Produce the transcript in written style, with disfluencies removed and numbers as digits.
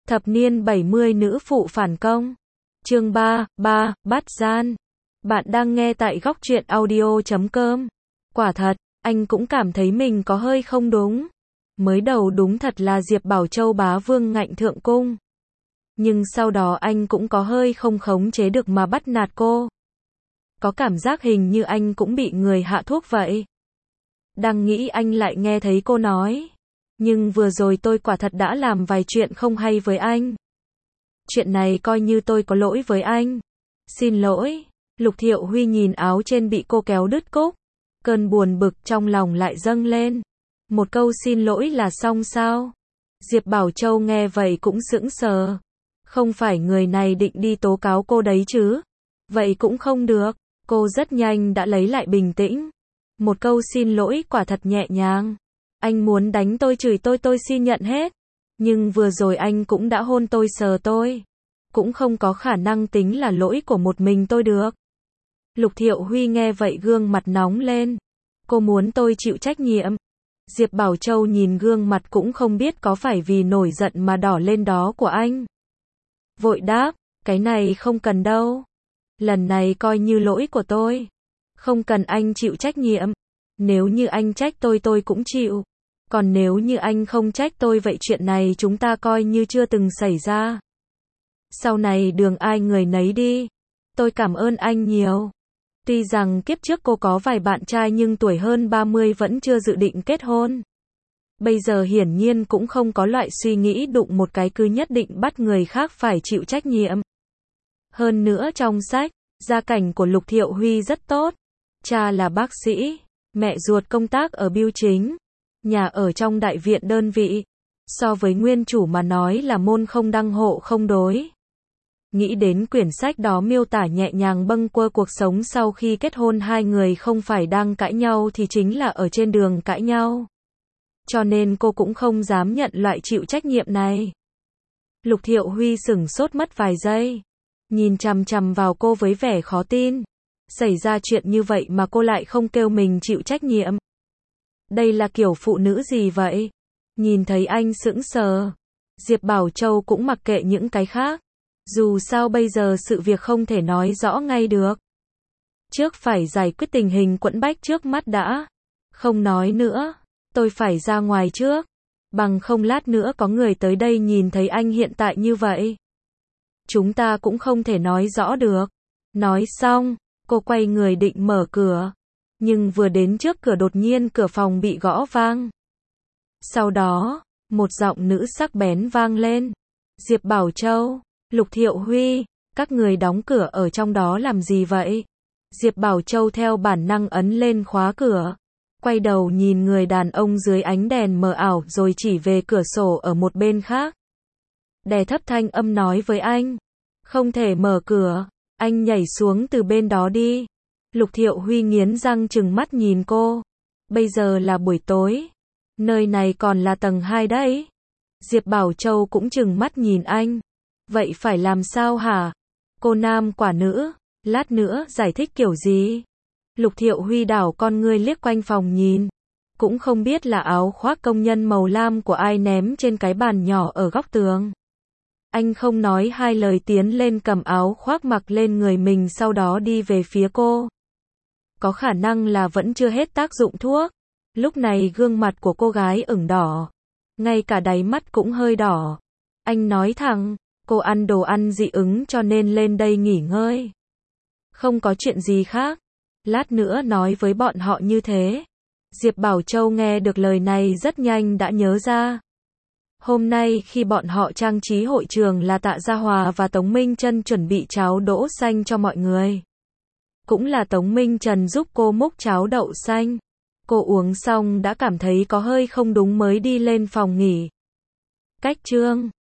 Thập niên 70 nữ phụ phản công. Chương 3, bắt gian. Bạn đang nghe tại góc truyện audio.com. Quả thật, anh cũng cảm thấy mình có hơi không đúng. Mới đầu đúng thật là Diệp Bảo Châu bá vương ngạnh thượng cung. Nhưng sau đó anh cũng có hơi không khống chế được mà bắt nạt cô. Có cảm giác hình như anh cũng bị người hạ thuốc vậy. Đang nghĩ anh lại nghe thấy cô nói. Nhưng vừa rồi tôi quả thật đã làm vài chuyện không hay với anh. Chuyện này coi như tôi có lỗi với anh. Xin lỗi. Lục Thiệu Huy nhìn áo trên bị cô kéo đứt cúc. Cơn buồn bực trong lòng lại dâng lên. Một câu xin lỗi là xong sao? Diệp Bảo Châu nghe vậy cũng sững sờ. Không phải người này định đi tố cáo cô đấy chứ? Vậy cũng không được. Cô rất nhanh đã lấy lại bình tĩnh. Một câu xin lỗi quả thật nhẹ nhàng. Anh muốn đánh tôi chửi tôi xin nhận hết. Nhưng vừa rồi anh cũng đã hôn tôi sờ tôi. Cũng không có khả năng tính là lỗi của một mình tôi được. Lục Thiệu Huy nghe vậy gương mặt nóng lên. Cô muốn tôi chịu trách nhiệm. Diệp Bảo Châu nhìn gương mặt cũng không biết có phải vì nổi giận mà đỏ lên đó của anh. Vội đáp, cái này không cần đâu. Lần này coi như lỗi của tôi. Không cần anh chịu trách nhiệm. Nếu như anh trách tôi cũng chịu. Còn nếu như anh không trách tôi vậy chuyện này chúng ta coi như chưa từng xảy ra. Sau này đường ai người nấy đi. Tôi cảm ơn anh nhiều. Tuy rằng kiếp trước cô có vài bạn trai nhưng tuổi hơn 30 vẫn chưa dự định kết hôn. Bây giờ hiển nhiên cũng không có loại suy nghĩ đụng một cái cứ nhất định bắt người khác phải chịu trách nhiệm. Hơn nữa trong sách, gia cảnh của Lục Thiệu Huy rất tốt. Cha là bác sĩ, mẹ ruột công tác ở bưu chính, nhà ở trong đại viện đơn vị. So với nguyên chủ mà nói là môn không đăng hộ không đối. Nghĩ đến quyển sách đó miêu tả nhẹ nhàng bâng quơ cuộc sống sau khi kết hôn hai người không phải đang cãi nhau thì chính là ở trên đường cãi nhau. Cho nên cô cũng không dám nhận loại chịu trách nhiệm này. Lục Thiệu Huy sửng sốt mất vài giây. Nhìn chằm chằm vào cô với vẻ khó tin. Xảy ra chuyện như vậy mà cô lại không kêu mình chịu trách nhiệm. Đây là kiểu phụ nữ gì vậy? Nhìn thấy anh sững sờ. Diệp Bảo Châu cũng mặc kệ những cái khác. Dù sao bây giờ sự việc không thể nói rõ ngay được. Trước phải giải quyết tình hình quẫn bách trước mắt đã. Không nói nữa. Tôi phải ra ngoài trước. Bằng không lát nữa có người tới đây nhìn thấy anh hiện tại như vậy. Chúng ta cũng không thể nói rõ được. Nói xong, cô quay người định mở cửa. Nhưng vừa đến trước cửa đột nhiên cửa phòng bị gõ vang. Sau đó, một giọng nữ sắc bén vang lên. Diệp Bảo Châu, Lục Thiệu Huy, các người đóng cửa ở trong đó làm gì vậy? Diệp Bảo Châu theo bản năng ấn lên khóa cửa. Quay đầu nhìn người đàn ông dưới ánh đèn mờ ảo rồi chỉ về cửa sổ ở một bên khác. Đè thấp thanh âm nói với anh. Không thể mở cửa, anh nhảy xuống từ bên đó đi. Lục Thiệu Huy nghiến răng trừng mắt nhìn cô. Bây giờ là buổi tối. Nơi này còn là tầng 2 đấy. Diệp Bảo Châu cũng trừng mắt nhìn anh. Vậy phải làm sao hả? Cô nam quả nữ, lát nữa giải thích kiểu gì? Lục Thiệu Huy đảo con ngươi liếc quanh phòng nhìn. Cũng không biết là áo khoác công nhân màu lam của ai ném trên cái bàn nhỏ ở góc tường. Anh không nói hai lời tiến lên cầm áo khoác mặc lên người mình sau đó đi về phía cô. Có khả năng là vẫn chưa hết tác dụng thuốc. Lúc này gương mặt của cô gái ửng đỏ. Ngay cả đáy mắt cũng hơi đỏ. Anh nói thẳng, cô ăn đồ ăn dị ứng cho nên lên đây nghỉ ngơi. Không có chuyện gì khác. Lát nữa nói với bọn họ như thế. Diệp Bảo Châu nghe được lời này rất nhanh đã nhớ ra. Hôm nay khi bọn họ trang trí hội trường là Tạ Gia Hòa và Tống Minh Trân chuẩn bị cháo đỗ xanh cho mọi người. Cũng là Tống Minh Trần giúp cô múc cháo đậu xanh. Cô uống xong đã cảm thấy có hơi không đúng mới đi lên phòng nghỉ. Cách chương